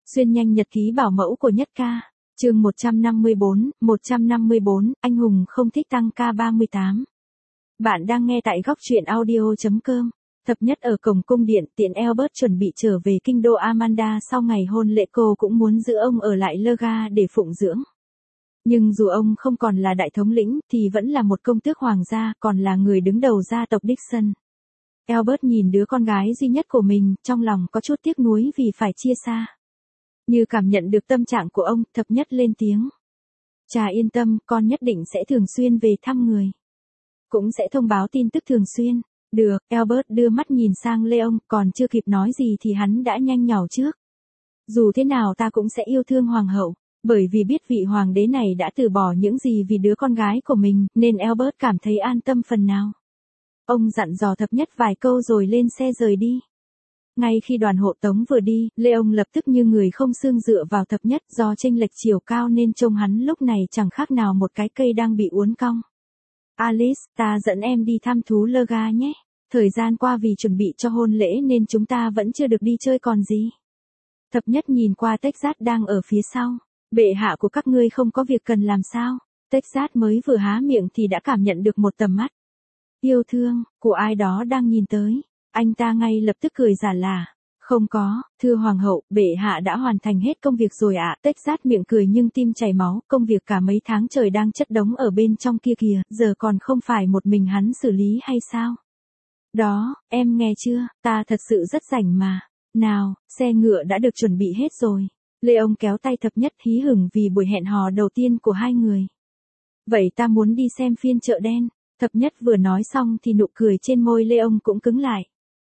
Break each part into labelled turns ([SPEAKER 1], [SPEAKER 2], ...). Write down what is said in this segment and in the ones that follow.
[SPEAKER 1] Xuyên nhanh nhật ký bảo mẫu của Nhất Ca. Chương 154, anh hùng không thích tăng ca 38. Bạn đang nghe tại góc truyện audio.com. Thập Nhất ở cổng cung điện, tiện Albert chuẩn bị trở về kinh đô Amanda sau ngày hôn lễ, cô cũng muốn giữ ông ở lại Lurga để phụng dưỡng. Nhưng dù ông không còn là đại thống lĩnh thì vẫn là một công tước hoàng gia, còn là người đứng đầu gia tộc Dixon. Albert nhìn đứa con gái duy nhất của mình, trong lòng có chút tiếc nuối vì phải chia xa. Như cảm nhận được tâm trạng của ông, Thập Nhất lên tiếng. Cha yên tâm, con nhất định sẽ thường xuyên về thăm người. Cũng sẽ thông báo tin tức thường xuyên. Được, Albert đưa mắt nhìn sang Leon, còn chưa kịp nói gì thì hắn đã nhanh nhảu trước. Dù thế nào ta cũng sẽ yêu thương hoàng hậu, bởi vì biết vị hoàng đế này đã từ bỏ những gì vì đứa con gái của mình, nên Albert cảm thấy an tâm phần nào. Ông dặn dò Thập Nhất vài câu rồi lên xe rời đi. Ngay khi đoàn hộ tống vừa đi, Leon lập tức như người không xương dựa vào Thập Nhất, do chênh lệch chiều cao nên trông hắn lúc này chẳng khác nào một cái cây đang bị uốn cong. Alice, ta dẫn em đi thăm thú Lurga nhé. Thời gian qua vì chuẩn bị cho hôn lễ nên chúng ta vẫn chưa được đi chơi còn gì. Thập Nhất nhìn qua Texas đang ở phía sau. Bệ hạ của các ngươi không có việc cần làm sao? Texas mới vừa há miệng thì đã cảm nhận được một tầm mắt yêu thương của ai đó đang nhìn tới. Anh ta ngay lập tức cười giả lả. Không có, thưa hoàng hậu, bệ hạ đã hoàn thành hết công việc rồi ạ. Texas miệng cười nhưng tim chảy máu, công việc cả mấy tháng trời đang chất đống ở bên trong kia kìa, giờ còn không phải một mình hắn xử lý hay sao? Đó, em nghe chưa, ta thật sự rất rảnh mà. Nào, xe ngựa đã được chuẩn bị hết rồi. Leon kéo tay Thập Nhất hí hửng vì buổi hẹn hò đầu tiên của hai người. Vậy ta muốn đi xem phiên chợ đen. Thập Nhất vừa nói xong thì nụ cười trên môi Leon cũng cứng lại.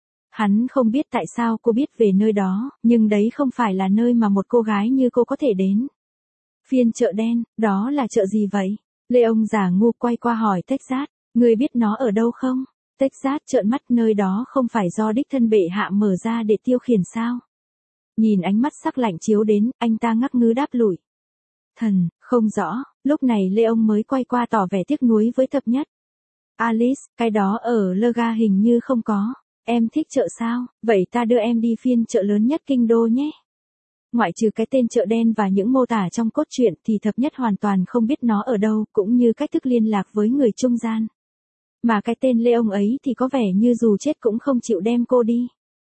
[SPEAKER 1] Hắn không biết tại sao cô biết về nơi đó, nhưng đấy không phải là nơi mà một cô gái như cô có thể đến. Phiên chợ đen, đó là chợ gì vậy? Leon giả ngu quay qua hỏi Texas, ngươi biết nó ở đâu không? Texas trợn mắt, nơi đó không phải do đích thân bệ hạ mở ra để tiêu khiển sao? Nhìn ánh mắt sắc lạnh chiếu đến, anh ta ngắc ngứ đáp lụi. Thần, không rõ, lúc này Leon mới quay qua tỏ vẻ tiếc nuối với Thập Nhất. Alice, cái đó ở Lurga hình như không có. Em thích chợ sao? Vậy ta đưa em đi phiên chợ lớn nhất kinh đô nhé. Ngoại trừ cái tên chợ đen và những mô tả trong cốt truyện thì Thập Nhất hoàn toàn không biết nó ở đâu, cũng như cách thức liên lạc với người trung gian. Mà cái tên Leon ấy thì có vẻ như dù chết cũng không chịu đem cô đi.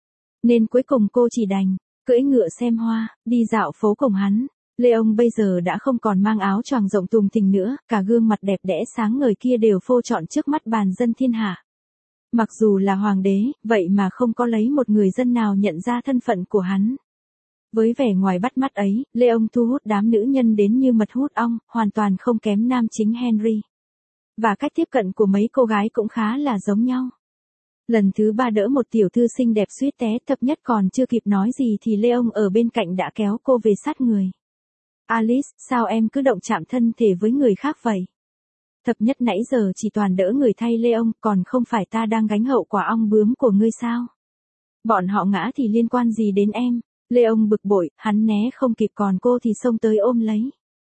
[SPEAKER 1] Nên cuối cùng cô chỉ đành cưỡi ngựa xem hoa, đi dạo phố cùng hắn. Leon bây giờ đã không còn mang áo choàng rộng tùng thình nữa, cả gương mặt đẹp đẽ sáng ngời kia đều phô trọn trước mắt bàn dân thiên hạ. Mặc dù là hoàng đế, vậy mà không có lấy một người dân nào nhận ra thân phận của hắn. Với vẻ ngoài bắt mắt ấy, Leon thu hút đám nữ nhân đến như mật hút ong, hoàn toàn không kém nam chính Henry. Và cách tiếp cận của mấy cô gái cũng khá là giống nhau. Lần thứ 3 đỡ một tiểu thư xinh đẹp suýt té, Thập Nhất còn chưa kịp nói gì thì Leon ở bên cạnh đã kéo cô về sát người. Alice, sao em cứ động chạm thân thể với người khác vậy? Thập Nhất nãy giờ chỉ toàn đỡ người thay Leon, còn không phải ta đang gánh hậu quả ong bướm của ngươi sao? Bọn họ ngã thì liên quan gì đến em? Leon bực bội, hắn né không kịp còn cô thì xông tới ôm lấy.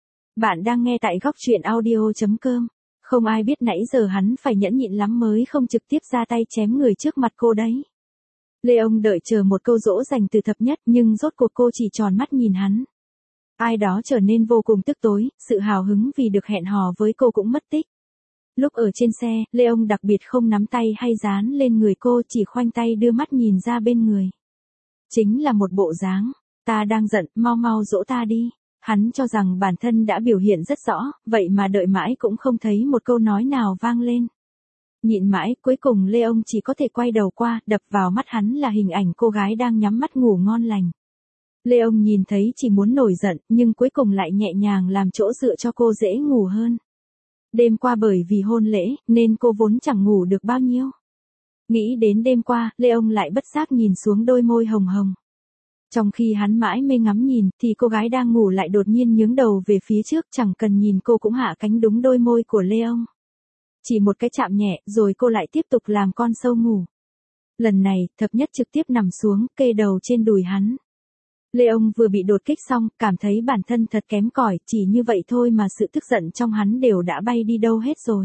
[SPEAKER 1] Bạn đang nghe tại góc truyện audio.com. Không ai biết nãy giờ hắn phải nhẫn nhịn lắm mới không trực tiếp ra tay chém người trước mặt cô đấy. Leon đợi chờ một câu dỗ dành từ Thập Nhất nhưng rốt cuộc cô chỉ tròn mắt nhìn hắn. Ai đó trở nên vô cùng tức tối, sự hào hứng vì được hẹn hò với cô cũng mất tích. Lúc ở trên xe, Leon đặc biệt không nắm tay hay dán lên người cô, chỉ khoanh tay đưa mắt nhìn ra bên người. Chính là một bộ dáng, ta đang giận, mau mau dỗ ta đi. Hắn cho rằng bản thân đã biểu hiện rất rõ, vậy mà đợi mãi cũng không thấy một câu nói nào vang lên. Nhịn mãi, cuối cùng Leon chỉ có thể quay đầu qua, đập vào mắt hắn là hình ảnh cô gái đang nhắm mắt ngủ ngon lành. Leon nhìn thấy chỉ muốn nổi giận, nhưng cuối cùng lại nhẹ nhàng làm chỗ dựa cho cô dễ ngủ hơn. Đêm qua bởi vì hôn lễ, nên cô vốn chẳng ngủ được bao nhiêu. Nghĩ đến đêm qua, Leon lại bất giác nhìn xuống đôi môi hồng hồng. Trong khi hắn mãi mê ngắm nhìn, thì cô gái đang ngủ lại đột nhiên nhướng đầu về phía trước, chẳng cần nhìn cô cũng hạ cánh đúng đôi môi của Leon. Chỉ một cái chạm nhẹ, rồi cô lại tiếp tục làm con sâu ngủ. Lần này, Thập Nhất trực tiếp nằm xuống, kê đầu trên đùi hắn. Leon vừa bị đột kích xong, cảm thấy bản thân thật kém cỏi, chỉ như vậy thôi mà sự tức giận trong hắn đều đã bay đi đâu hết rồi.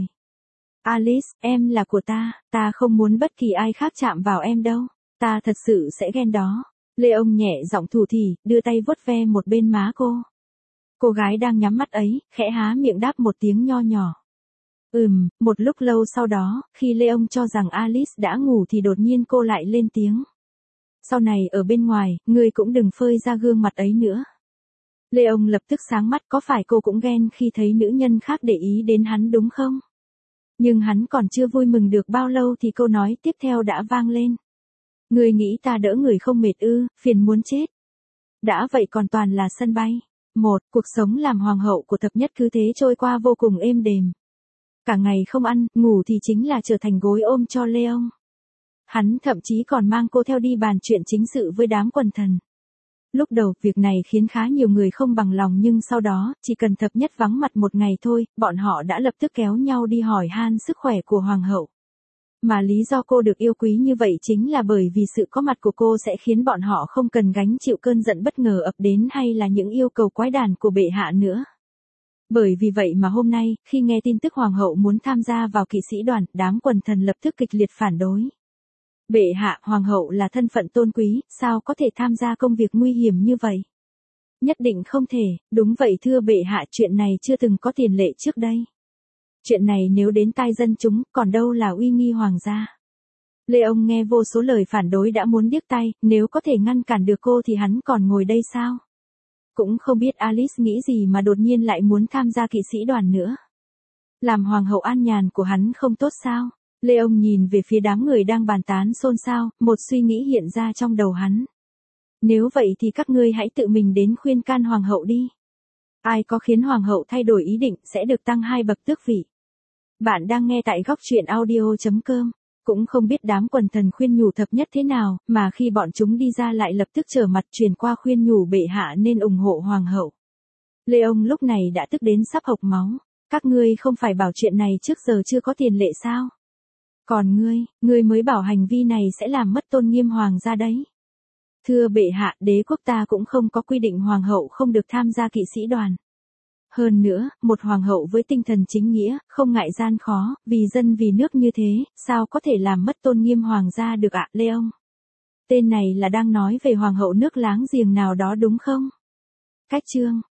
[SPEAKER 1] Alice, em là của ta không muốn bất kỳ ai khác chạm vào em đâu. Ta thật sự sẽ ghen đó. Leon nhẹ giọng thủ thỉ, đưa tay vuốt ve một bên má cô. Cô gái đang nhắm mắt ấy, khẽ há miệng đáp một tiếng nho nhỏ. Một lúc lâu sau đó, khi Leon cho rằng Alice đã ngủ thì đột nhiên cô lại lên tiếng. Sau này ở bên ngoài, ngươi cũng đừng phơi ra gương mặt ấy nữa. Leon lập tức sáng mắt, có phải cô cũng ghen khi thấy nữ nhân khác để ý đến hắn đúng không? Nhưng hắn còn chưa vui mừng được bao lâu thì câu nói tiếp theo đã vang lên. Ngươi nghĩ ta đỡ người không mệt ư, phiền muốn chết. Đã vậy còn toàn là sân bay. Cuộc sống làm hoàng hậu của thập nhất cứ thế trôi qua vô cùng êm đềm. Cả ngày không ăn, ngủ thì chính là trở thành gối ôm cho Leon. Hắn thậm chí còn mang cô theo đi bàn chuyện chính sự với đám quần thần. Lúc đầu, việc này khiến khá nhiều người không bằng lòng nhưng sau đó, chỉ cần thập nhất vắng mặt một ngày thôi, bọn họ đã lập tức kéo nhau đi hỏi han sức khỏe của hoàng hậu. Mà lý do cô được yêu quý như vậy chính là bởi vì sự có mặt của cô sẽ khiến bọn họ không cần gánh chịu cơn giận bất ngờ ập đến hay là những yêu cầu quái đản của bệ hạ nữa. Bởi vì vậy mà hôm nay, khi nghe tin tức hoàng hậu muốn tham gia vào kỵ sĩ đoàn, đám quần thần lập tức kịch liệt phản đối. Bệ hạ, hoàng hậu là thân phận tôn quý, sao có thể tham gia công việc nguy hiểm như vậy? Nhất định không thể, đúng vậy thưa bệ hạ, chuyện này chưa từng có tiền lệ trước đây. Chuyện này nếu đến tai dân chúng, còn đâu là uy nghi hoàng gia. Leon nghe vô số lời phản đối đã muốn điếc tai, nếu có thể ngăn cản được cô thì hắn còn ngồi đây sao? Cũng không biết Alice nghĩ gì mà đột nhiên lại muốn tham gia kỵ sĩ đoàn nữa. Làm hoàng hậu an nhàn của hắn không tốt sao? Leon nhìn về phía đám người đang bàn tán xôn xao, một suy nghĩ hiện ra trong đầu hắn. Nếu vậy thì các ngươi hãy tự mình đến khuyên can hoàng hậu đi. Ai có khiến hoàng hậu thay đổi ý định sẽ được tăng 2 bậc tước vị. Bạn đang nghe tại góc truyện audio.com. Cũng không biết đám quần thần khuyên nhủ thập nhất thế nào, mà khi bọn chúng đi ra lại lập tức trở mặt truyền qua khuyên nhủ bệ hạ nên ủng hộ hoàng hậu. Leon lúc này đã tức đến sắp hộc máu. Các ngươi không phải bảo chuyện này trước giờ chưa có tiền lệ sao? Còn ngươi mới bảo hành vi này sẽ làm mất tôn nghiêm hoàng gia đấy. Thưa bệ hạ, đế quốc ta cũng không có quy định hoàng hậu không được tham gia kỵ sĩ đoàn. Hơn nữa, một hoàng hậu với tinh thần chính nghĩa, không ngại gian khó, vì dân vì nước như thế, sao có thể làm mất tôn nghiêm hoàng gia được ạ, Leon? Tên này là đang nói về hoàng hậu nước láng giềng nào đó đúng không? Cách chương